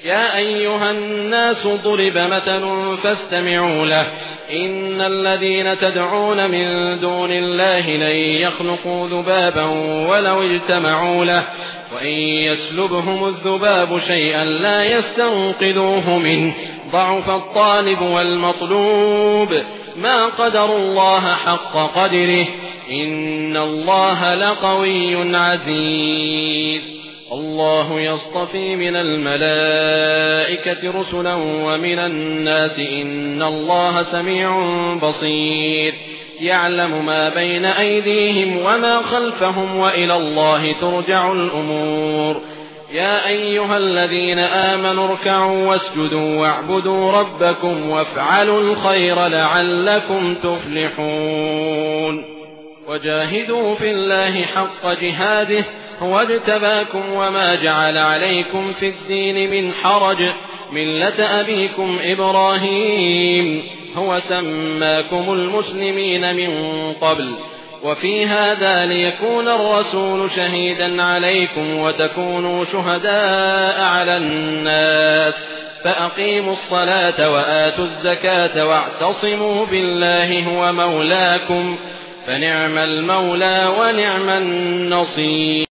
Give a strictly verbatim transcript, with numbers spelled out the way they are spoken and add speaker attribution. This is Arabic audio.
Speaker 1: يا أيها الناس ضرب مثل فاستمعوا له إن الذين تدعون من دون الله لن يخلقوا ذبابا ولو اجتمعوا له وإن يسلبهم الذباب شيئا لا يستنقذوه منه ضعف الطالب والمطلوب ما قدروا الله حق قدره إن الله لقوي عزيز الله يصطفي من الملائكة رسلا ومن الناس إن الله سميع بصير يعلم ما بين أيديهم وما خلفهم وإلى الله ترجع الأمور يا أيها الذين آمنوا اركعوا واسجدوا واعبدوا ربكم وافعلوا الخير لعلكم تفلحون وجاهدوا في الله حق جهاده هو اجتباكم وما جعل عليكم في الدين من حرج ملة أبيكم إبراهيم هو سماكم المسلمين من قبل وفي هذا ليكون الرسول شهيدا عليكم وتكونوا شهداء على الناس فأقيموا الصلاة وآتوا الزكاة واعتصموا بالله هو مولاكم فنعم المولى ونعم النصير.